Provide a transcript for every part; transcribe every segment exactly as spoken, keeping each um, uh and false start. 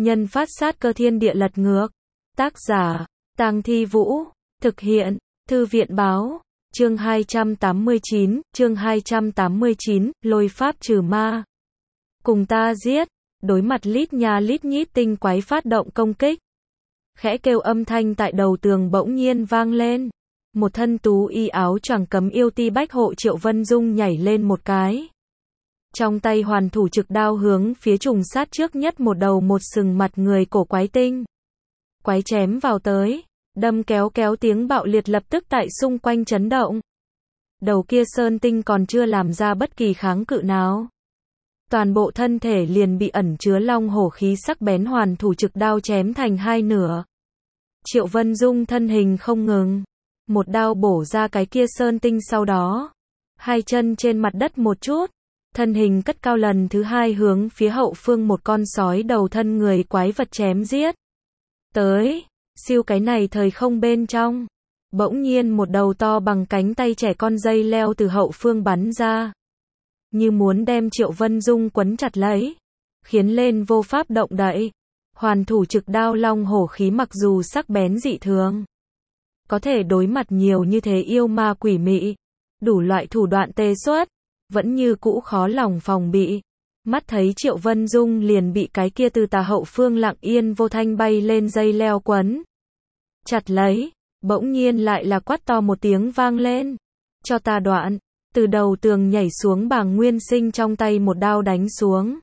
Nhân phát sát cơ thiên địa lật ngược. Tác giả, Tang Thi Vũ. Thực hiện, Thư viện Báo. Chương hai trăm tám mươi chín, chương hai trăm tám mươi chín, lôi pháp trừ ma. Cùng ta giết, đối mặt lít nha lít nhít tinh quái phát động công kích. Khẽ kêu âm thanh tại đầu tường bỗng nhiên vang lên. Một thân tú y áo choàng cấm yêu ti bách hộ Triệu Vân Dung nhảy lên một cái. Trong tay hoàn thủ trực đao hướng phía trùng sát trước nhất một đầu một sừng mặt người cổ quái tinh. Quái chém vào tới, đâm kéo kéo tiếng bạo liệt lập tức tại xung quanh chấn động. Đầu kia sơn tinh còn chưa làm ra bất kỳ kháng cự nào. Toàn bộ thân thể liền bị ẩn chứa long hổ khí sắc bén hoàn thủ trực đao chém thành hai nửa. Triệu Vân Dung thân hình không ngừng. Một đao bổ ra cái kia sơn tinh sau đó. Hai chân trên mặt đất một chút. Thân hình cất cao lần thứ hai hướng phía hậu phương một con sói đầu thân người quái vật chém giết. Tới, siêu cái này thời không bên trong. Bỗng nhiên một đầu to bằng cánh tay trẻ con dây leo từ hậu phương bắn ra. Như muốn đem Triệu Vân Dung quấn chặt lấy. Khiến lên vô pháp động đậy. Hoàn thủ trực đao long hổ khí mặc dù sắc bén dị thường. Có thể đối mặt nhiều như thế yêu ma quỷ mị. Đủ loại thủ đoạn tê xuất. Vẫn như cũ khó lòng phòng bị. Mắt thấy Triệu Vân Dung liền bị cái kia từ tà hậu phương lặng yên vô thanh bay lên dây leo quấn. Chặt lấy. Bỗng nhiên lại là quát to một tiếng vang lên. Cho ta đoạn. Từ đầu tường nhảy xuống Bàng Nguyên Sinh trong tay một đao đánh xuống.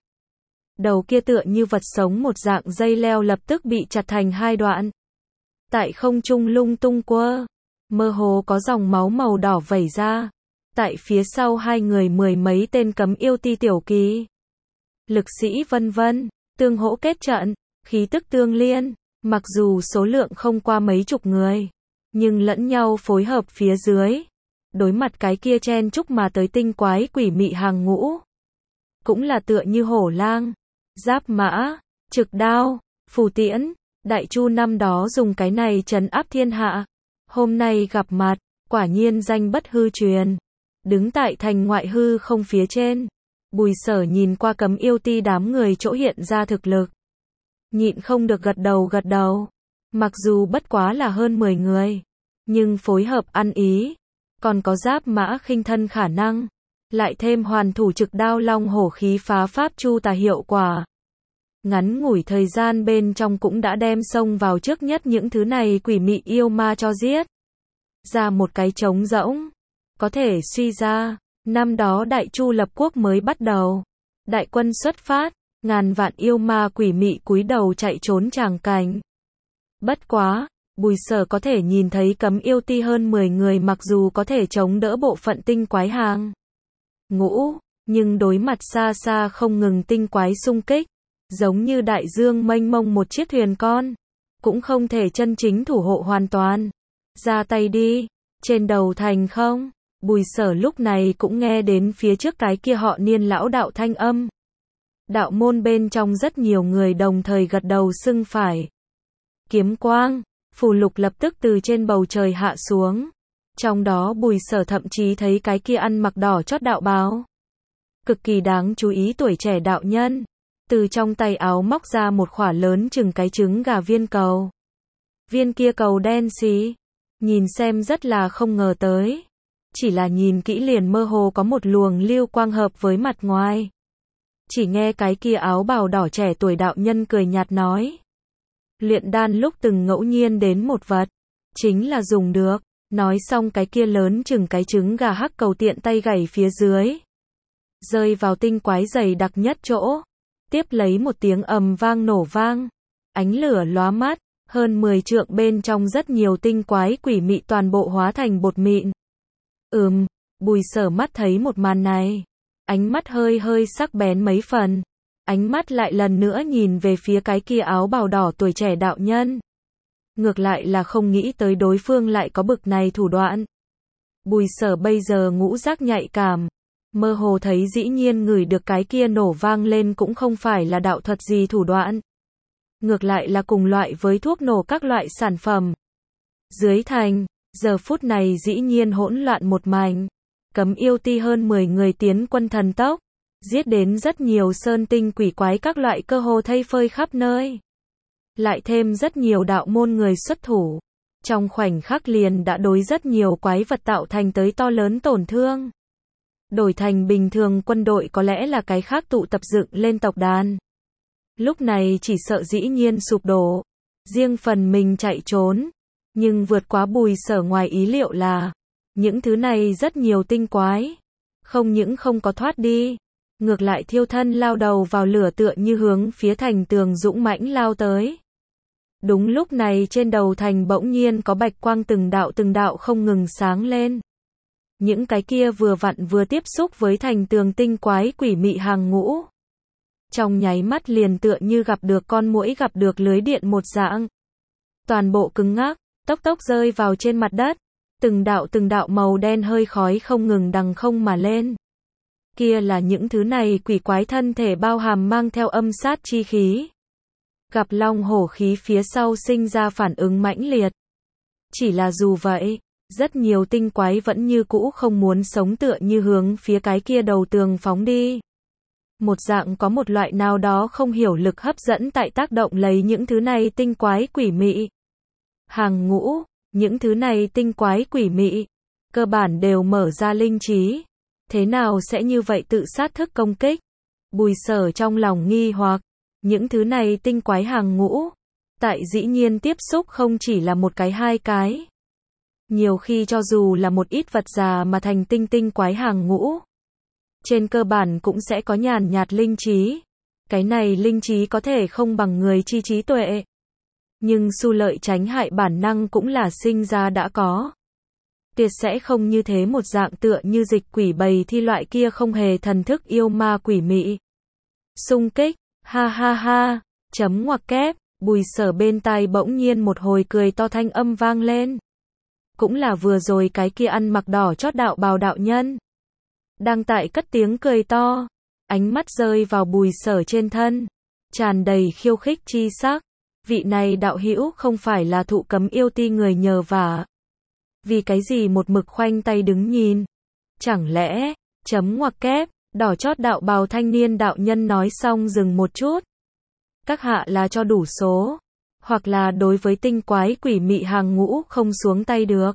Đầu kia tựa như vật sống một dạng dây leo lập tức bị chặt thành hai đoạn. Tại không trung lung tung quơ. Mơ hồ có dòng máu màu đỏ vẩy ra. Tại phía sau hai người mười mấy tên cấm yêu ti tiểu kỳ. Lực sĩ vân vân, tương hỗ kết trận, khí tức tương liên. Mặc dù số lượng không qua mấy chục người. Nhưng lẫn nhau phối hợp phía dưới. Đối mặt cái kia chen chúc mà tới tinh quái quỷ mị hàng ngũ. Cũng là tựa như hổ lang, giáp mã, trực đao, phù tiễn. Đại Chu năm đó dùng cái này trấn áp thiên hạ. Hôm nay gặp mặt, quả nhiên danh bất hư truyền. Đứng tại thành ngoại hư không phía trên. Bùi Sở nhìn qua cấm yêu ti đám người chỗ hiện ra thực lực. Nhịn không được gật đầu gật đầu. Mặc dù bất quá là hơn mười người. Nhưng phối hợp ăn ý. Còn có giáp mã khinh thân khả năng. Lại thêm hoàn thủ trực đao long hổ khí phá pháp chu tà hiệu quả. Ngắn ngủi thời gian bên trong cũng đã đem xông vào trước nhất những thứ này quỷ mị yêu ma cho giết. Ra một cái trống rỗng. Có thể suy ra, năm đó Đại Chu lập quốc mới bắt đầu. Đại quân xuất phát, ngàn vạn yêu ma quỷ mị cúi đầu chạy trốn tràng cảnh. Bất quá, Bùi Sở có thể nhìn thấy cấm yêu ti hơn mười người mặc dù có thể chống đỡ bộ phận tinh quái hàng ngũ, nhưng đối mặt xa xa không ngừng tinh quái xung kích, giống như đại dương mênh mông một chiếc thuyền con, cũng không thể chân chính thủ hộ hoàn toàn. Ra tay đi, trên đầu thành không? Bùi Sở lúc này cũng nghe đến phía trước cái kia họ Niên lão đạo thanh âm. Đạo môn bên trong rất nhiều người đồng thời gật đầu xưng phải. Kiếm quang, phù lục lập tức từ trên bầu trời hạ xuống. Trong đó Bùi Sở thậm chí thấy cái kia ăn mặc đỏ chót đạo bào. Cực kỳ đáng chú ý tuổi trẻ đạo nhân. Từ trong tay áo móc ra một khỏa lớn chừng cái trứng gà viên cầu. Viên kia cầu đen xí. Nhìn xem rất là không ngờ tới. Chỉ là nhìn kỹ liền mơ hồ có một luồng lưu quang hợp với mặt ngoài. Chỉ nghe cái kia áo bào đỏ trẻ tuổi đạo nhân cười nhạt nói. Luyện đan lúc từng ngẫu nhiên đến một vật. Chính là dùng được. Nói xong cái kia lớn chừng cái trứng gà hắc cầu tiện tay gảy phía dưới. Rơi vào tinh quái dày đặc nhất chỗ. Tiếp lấy một tiếng ầm vang nổ vang. Ánh lửa lóa mắt. Hơn mười trượng bên trong rất nhiều tinh quái quỷ mị toàn bộ hóa thành bột mịn. Ừm, Bùi Sở mắt thấy một màn này. Ánh mắt hơi hơi sắc bén mấy phần. Ánh mắt lại lần nữa nhìn về phía cái kia áo bào đỏ tuổi trẻ đạo nhân. Ngược lại là không nghĩ tới đối phương lại có bực này thủ đoạn. Bùi Sở bây giờ ngũ giác nhạy cảm. Mơ hồ thấy dĩ nhiên ngửi được cái kia nổ vang lên cũng không phải là đạo thuật gì thủ đoạn. Ngược lại là cùng loại với thuốc nổ các loại sản phẩm. Dưới thành, giờ phút này dĩ nhiên hỗn loạn một mảnh. Cấm yêu ti hơn mười người tiến quân thần tốc. Giết đến rất nhiều sơn tinh quỷ quái các loại cơ hồ thây phơi khắp nơi. lại thêm rất nhiều đạo môn người xuất thủ. Trong khoảnh khắc liền đã đối rất nhiều quái vật tạo thành tới to lớn tổn thương. Đổi thành bình thường quân đội có lẽ là cái khác tụ tập dựng lên tộc đàn. Lúc này chỉ sợ dĩ nhiên sụp đổ. Riêng phần mình chạy trốn. Nhưng vượt quá Bùi Sở ngoài ý liệu là những thứ này rất nhiều tinh quái. Không những không có thoát đi. Ngược lại thiêu thân lao đầu vào lửa tựa như hướng phía thành tường dũng mãnh lao tới. Đúng lúc này trên đầu thành bỗng nhiên có bạch quang từng đạo từng đạo không ngừng sáng lên. Những cái kia vừa vặn vừa tiếp xúc với thành tường tinh quái quỷ mị hàng ngũ. Trong nháy mắt liền tựa như gặp được con muỗi gặp được lưới điện một dạng. Toàn bộ cứng ngắc, tốc tốc rơi vào trên mặt đất. Từng đạo từng đạo màu đen hơi khói không ngừng đằng không mà lên. Kia là những thứ này quỷ quái thân thể bao hàm mang theo âm sát chi khí. Gặp long hổ khí phía sau sinh ra phản ứng mãnh liệt. Chỉ là dù vậy, rất nhiều tinh quái vẫn như cũ không muốn sống tựa như hướng phía cái kia đầu tường phóng đi. Một dạng có một loại nào đó không hiểu lực hấp dẫn tại tác động lấy những thứ này tinh quái quỷ mị. Hàng ngũ, những thứ này tinh quái quỷ mị, cơ bản đều mở ra linh trí. Thế nào sẽ như vậy tự sát thức công kích? Bùi Sở trong lòng nghi hoặc, những thứ này tinh quái hàng ngũ, tại dĩ nhiên tiếp xúc không chỉ là một cái hai cái. Nhiều khi cho dù là một ít vật già mà thành tinh tinh quái hàng ngũ, trên cơ bản cũng sẽ có nhàn nhạt linh trí. Cái này linh trí có thể không bằng người chi trí tuệ. Nhưng xu lợi tránh hại bản năng cũng là sinh ra đã có. Tiệt sẽ không như thế một dạng tựa như dịch quỷ bầy thi loại kia không hề thần thức yêu ma quỷ mị. Xung kích, ha ha ha, chấm ngoặc kép, Bùi Sở bên tai bỗng nhiên một hồi cười to thanh âm vang lên. Cũng là vừa rồi cái kia ăn mặc đỏ chót đạo bào đạo nhân. Đang tại cất tiếng cười to, ánh mắt rơi vào Bùi Sở trên thân, tràn đầy khiêu khích chi sắc. Vị này đạo hữu không phải là thụ cấm yêu ti người nhờ vả. Vì cái gì một mực khoanh tay đứng nhìn? Chẳng lẽ, chấm ngoặc kép, đỏ chót đạo bào thanh niên đạo nhân nói xong dừng một chút. Các hạ là cho đủ số, hoặc là đối với tinh quái quỷ mị hàng ngũ không xuống tay được.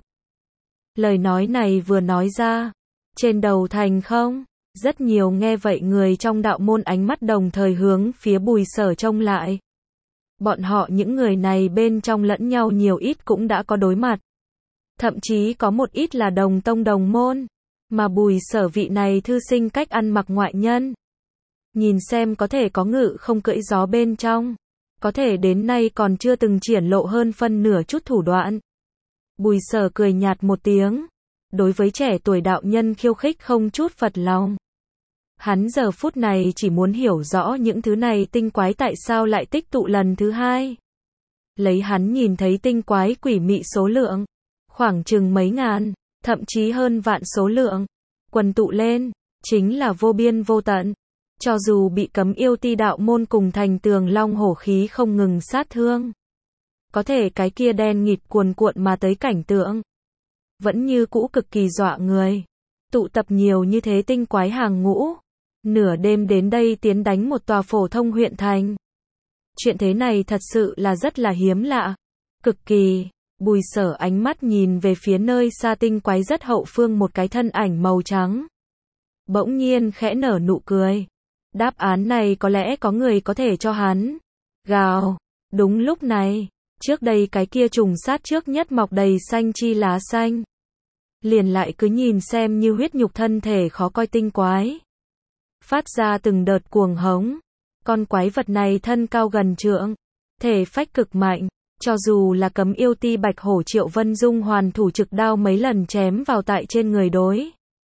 Lời nói này vừa nói ra, trên đầu thành không, rất nhiều nghe vậy người trong đạo môn ánh mắt đồng thời hướng phía Bùi Sở trông lại. Bọn họ những người này bên trong lẫn nhau nhiều ít cũng đã có đối mặt. Thậm chí có một ít là đồng tông đồng môn, mà Bùi Sở vị này thư sinh cách ăn mặc ngoại nhân. Nhìn xem có thể có ngự không cưỡi gió bên trong, có thể đến nay còn chưa từng triển lộ hơn phân nửa chút thủ đoạn. Bùi Sở cười nhạt một tiếng, đối với trẻ tuổi đạo nhân khiêu khích không chút phật lòng. Hắn giờ phút này chỉ muốn hiểu rõ những thứ này tinh quái tại sao lại tích tụ lần thứ hai. Lấy hắn nhìn thấy tinh quái quỷ mị số lượng, khoảng chừng mấy ngàn, thậm chí hơn vạn số lượng, quần tụ lên, chính là vô biên vô tận. Cho dù bị cấm yêu ti đạo môn cùng thành tường long hổ khí không ngừng sát thương, có thể cái kia đen nghịt cuồn cuộn mà tới cảnh tượng, vẫn như cũ cực kỳ dọa người. Tụ tập nhiều như thế tinh quái hàng ngũ, nửa đêm đến đây tiến đánh một tòa phổ thông huyện thành. Chuyện thế này thật sự là rất là hiếm lạ, cực kỳ. Bùi Sở ánh mắt nhìn về phía nơi xa tinh quái rất hậu phương một cái thân ảnh màu trắng. Bỗng nhiên khẽ nở nụ cười. Đáp án này có lẽ có người có thể cho hắn. Gào. Đúng lúc này, trước đây cái kia trùng sát trước nhất mọc đầy xanh chi lá xanh. Liền lại cứ nhìn xem như huyết nhục thân thể khó coi tinh quái. Phát ra từng đợt cuồng hống. Con quái vật này thân cao gần trượng, thể phách cực mạnh. Cho dù là cấm yêu ti bạch hổ Triệu Vân Dung hoàn thủ trực đao mấy lần chém vào tại trên người đối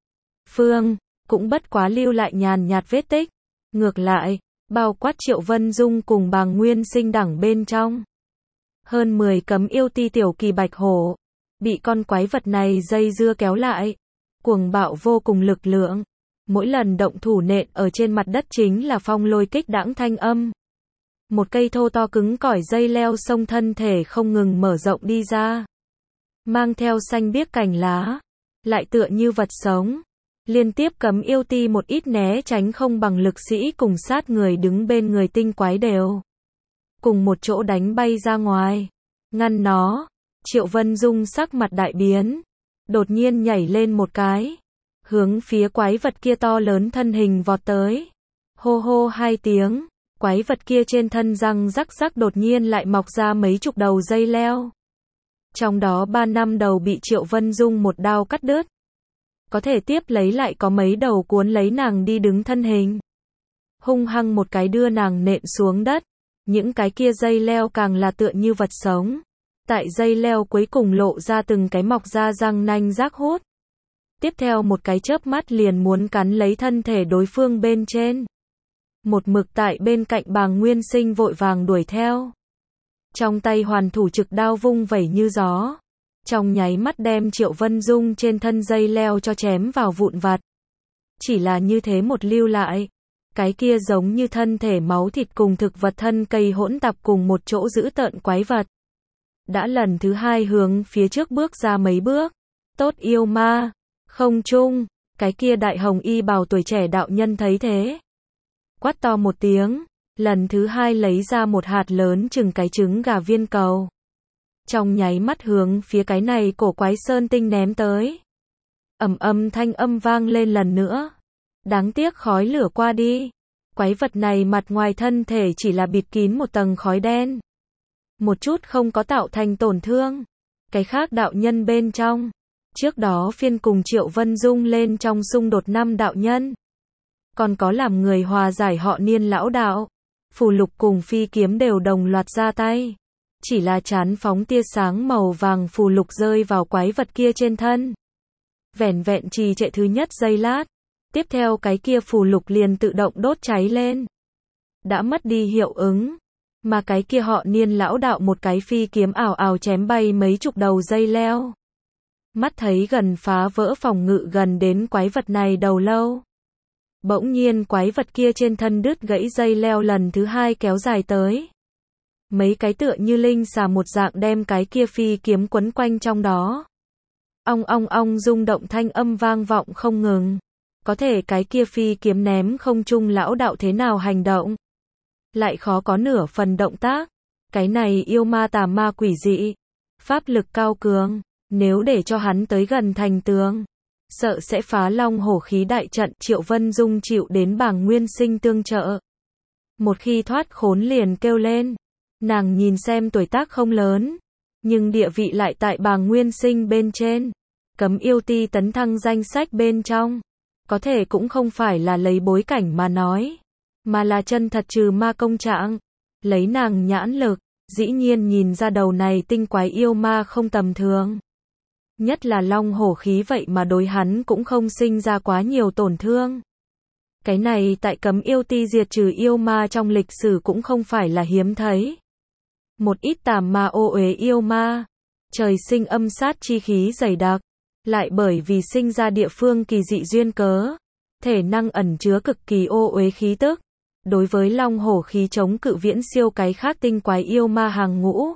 phương, cũng bất quá lưu lại nhàn nhạt vết tích. Ngược lại, bao quát Triệu Vân Dung cùng Bàng Nguyên Sinh đẳng bên trong. Hơn mười cấm yêu ti tiểu kỳ bạch hổ, bị con quái vật này dây dưa kéo lại. Cuồng bạo vô cùng lực lượng. Mỗi lần động thủ nện ở trên mặt đất chính là phong lôi kích đãng thanh âm. Một cây thô to cứng cỏi dây leo sông thân thể không ngừng mở rộng đi ra. Mang theo xanh biếc cành lá. Lại tựa như vật sống. Liên tiếp cấm yêu ti một ít né tránh không bằng lực sĩ cùng sát người đứng bên người tinh quái đều. cùng một chỗ đánh bay ra ngoài. Ngăn nó. Triệu Vân Dung sắc mặt đại biến, đột nhiên nhảy lên một cái, hướng phía quái vật kia to lớn thân hình vọt tới. Hô hô hai tiếng, quái vật kia trên thân răng rắc rắc đột nhiên lại mọc ra mấy chục đầu dây leo. Trong đó ba năm đầu bị Triệu Vân Dung một đao cắt đứt. Có thể tiếp lấy lại có mấy đầu cuốn lấy nàng đi đứng thân hình. Hung hăng một cái đưa nàng nện xuống đất. Những cái kia dây leo càng là tựa như vật sống. Tại dây leo cuối cùng lộ ra từng cái mọc ra răng nanh rác hút. Tiếp theo một cái chớp mắt liền muốn cắn lấy thân thể đối phương bên trên. Một mực tại bên cạnh Bàng Nguyên Sinh vội vàng đuổi theo. Trong tay hoàn thủ trực đao vung vẩy như gió. Trong nháy mắt đem Triệu Vân Dung trên thân dây leo cho chém vào vụn vặt. Chỉ là như thế một lưu lại. Cái kia giống như thân thể máu thịt cùng thực vật thân cây hỗn tạp cùng một chỗ giữ tợn quái vật. Đã lần thứ hai hướng phía trước bước ra mấy bước. Tốt yêu ma. Không chung. Cái kia đại hồng y bào tuổi trẻ đạo nhân thấy thế. Quát to một tiếng. Lần thứ hai lấy ra một hạt lớn chừng cái trứng gà viên cầu. Trong nháy mắt hướng phía cái này cổ quái sơn tinh ném tới. Ầm ầm thanh âm vang lên lần nữa. Đáng tiếc khói lửa qua đi. Quái vật này mặt ngoài thân thể chỉ là bịt kín một tầng khói đen. Một chút không có tạo thành tổn thương. Cái khác đạo nhân bên trong. Trước đó phiên cùng Triệu Vân Dung lên trong xung đột năm đạo nhân. Còn có làm người hòa giải họ Niên lão đạo. Phù lục cùng phi kiếm đều đồng loạt ra tay. Chỉ là chán phóng tia sáng màu vàng phù lục rơi vào quái vật kia trên thân. Vẻn vẹn trì trệ thứ nhất giây lát. Tiếp theo cái kia phù lục liền tự động đốt cháy lên. Đã mất đi hiệu ứng. Mà cái kia họ Niên lão đạo một cái phi kiếm ảo ảo chém bay mấy chục đầu dây leo. Mắt thấy gần phá vỡ phòng ngự gần đến quái vật này đầu lâu. Bỗng nhiên quái vật kia trên thân đứt gãy dây leo lần thứ hai kéo dài tới. Mấy cái tựa như linh xà một dạng đem cái kia phi kiếm quấn quanh trong đó. Ong ong ong rung động thanh âm vang vọng không ngừng. Có thể cái kia phi kiếm ném không trung lão đạo thế nào hành động. Lại khó có nửa phần động tác. Cái này yêu ma tà ma quỷ dị. Pháp lực cao cường. Nếu để cho hắn tới gần thành tường. Sợ sẽ phá long hổ khí đại trận. Triệu Vân Dung chịu đến Bàng Nguyên Sinh tương trợ. Một khi thoát khốn liền kêu lên. Nàng nhìn xem tuổi tác không lớn. Nhưng địa vị lại tại Bàng Nguyên Sinh bên trên. Cấm yêu ti tấn thăng danh sách bên trong. Có thể cũng không phải là lấy bối cảnh mà nói. Mà là chân thật trừ ma công trạng. Lấy nàng nhãn lực. Dĩ nhiên nhìn ra đầu này tinh quái yêu ma không tầm thường. Nhất là long hổ khí vậy mà đối hắn cũng không sinh ra quá nhiều tổn thương. Cái này tại cấm yêu ti diệt trừ yêu ma trong lịch sử cũng không phải là hiếm thấy. Một ít tàm ma ô uế yêu ma. Trời sinh âm sát chi khí dày đặc. Lại bởi vì sinh ra địa phương kỳ dị duyên cớ. Thể năng ẩn chứa cực kỳ ô uế khí tức. Đối với long hổ khí chống cự viễn siêu cái khác tinh quái yêu ma hàng ngũ.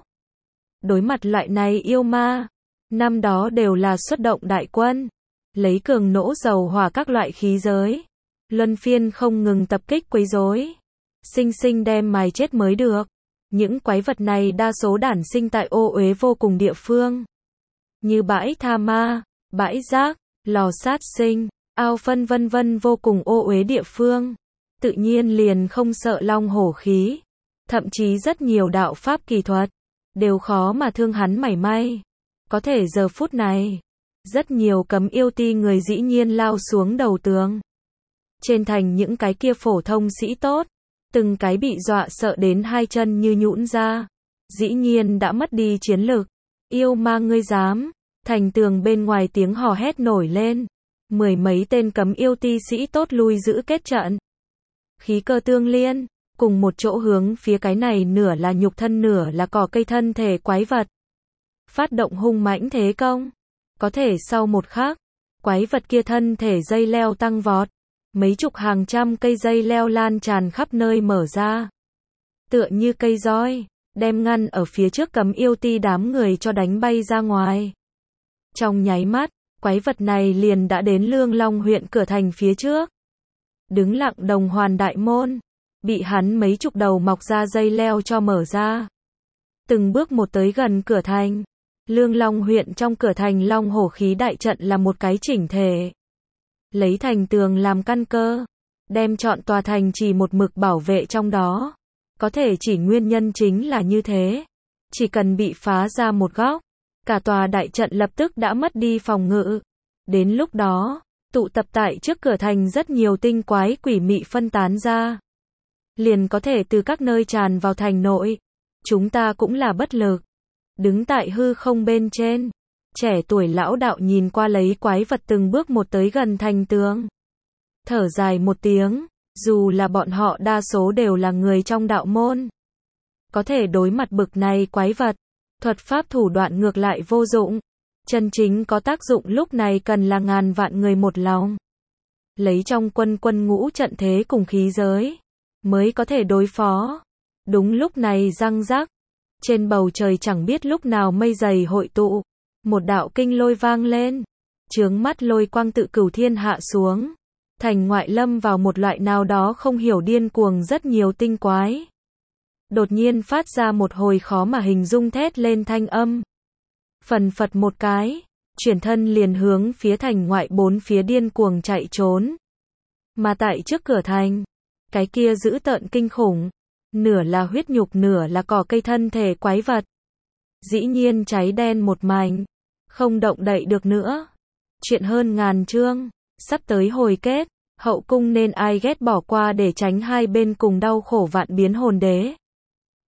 Đối mặt loại này yêu ma. Năm đó đều là xuất động đại quân. Lấy cường nỗ dầu hỏa các loại khí giới. Luân phiên không ngừng tập kích quấy rối. Sinh sinh đem mài chết mới được. Những quái vật này đa số đản sinh tại ô uế vô cùng địa phương. Như bãi tha ma, bãi rác, lò sát sinh, ao phân vân vân vô cùng ô uế địa phương. Tự nhiên liền không sợ long hổ khí. Thậm chí rất nhiều đạo pháp kỳ thuật. Đều khó mà thương hắn mảy may. Có thể giờ phút này. Rất nhiều cấm yêu ti người dĩ nhiên lao xuống đầu tường. Trên thành những cái kia phổ thông sĩ tốt. Từng cái bị dọa sợ đến hai chân như nhũn ra. Dĩ nhiên đã mất đi chiến lực. Yêu ma ngươi dám. Thành tường bên ngoài tiếng hò hét nổi lên. Mười mấy tên cấm yêu ti sĩ tốt lui giữ kết trận. Khí cơ tương liên. Cùng một chỗ hướng phía cái này nửa là nhục thân nửa là cỏ cây thân thể quái vật. Phát động hung mãnh thế công. Có thể sau một khắc. Quái vật kia thân thể dây leo tăng vọt. Mấy chục hàng trăm cây dây leo lan tràn khắp nơi mở ra. Tựa như cây roi. Đem ngăn ở phía trước cấm yêu ti đám người cho đánh bay ra ngoài. Trong nháy mắt. Quái vật này liền đã đến Lương Long huyện cửa thành phía trước. Đứng lặng đồng hoàn đại môn. bị hắn mấy chục đầu mọc ra dây leo cho mở ra. Từng bước một tới gần cửa thành. Lương Long huyện trong cửa thành Long Hổ khí đại trận là một cái chỉnh thể. Lấy thành tường làm căn cơ, đem trọn tòa thành chỉ một mực bảo vệ trong đó. Có thể chỉ nguyên nhân chính là như thế. Chỉ cần bị phá ra một góc, cả tòa đại trận lập tức đã mất đi phòng ngự. Đến lúc đó, tụ tập tại trước cửa thành rất nhiều tinh quái quỷ mị phân tán ra. Liền có thể từ các nơi tràn vào thành nội. Chúng ta cũng là bất lực. Đứng tại hư không bên trên. Trẻ tuổi lão đạo nhìn qua lấy quái vật từng bước một tới gần thành tường. Thở dài một tiếng, dù là bọn họ đa số đều là người trong đạo môn. Có thể đối mặt bực này quái vật, thuật pháp thủ đoạn ngược lại vô dụng. Chân chính có tác dụng lúc này cần là ngàn vạn người một lòng. Lấy trong quân quân ngũ trận thế cùng khí giới, mới có thể đối phó. Đúng lúc này răng rắc, trên bầu trời chẳng biết lúc nào mây dày hội tụ. Một đạo kinh lôi vang lên, chướng mắt lôi quang tự cửu thiên hạ xuống. Thành ngoại lâm vào một loại nào đó không hiểu điên cuồng rất nhiều tinh quái. Đột nhiên phát ra một hồi khó mà hình dung thét lên thanh âm. Phần phật một cái, chuyển thân liền hướng phía thành ngoại bốn phía điên cuồng chạy trốn. Mà tại trước cửa thành, cái kia dữ tợn kinh khủng, nửa là huyết nhục nửa là cỏ cây thân thể quái vật. Dĩ nhiên cháy đen một mảnh, không động đậy được nữa. Chuyện hơn ngàn chương, sắp tới hồi kết, hậu cung nên ai ghét bỏ qua để tránh hai bên cùng đau khổ vạn biến hồn đế.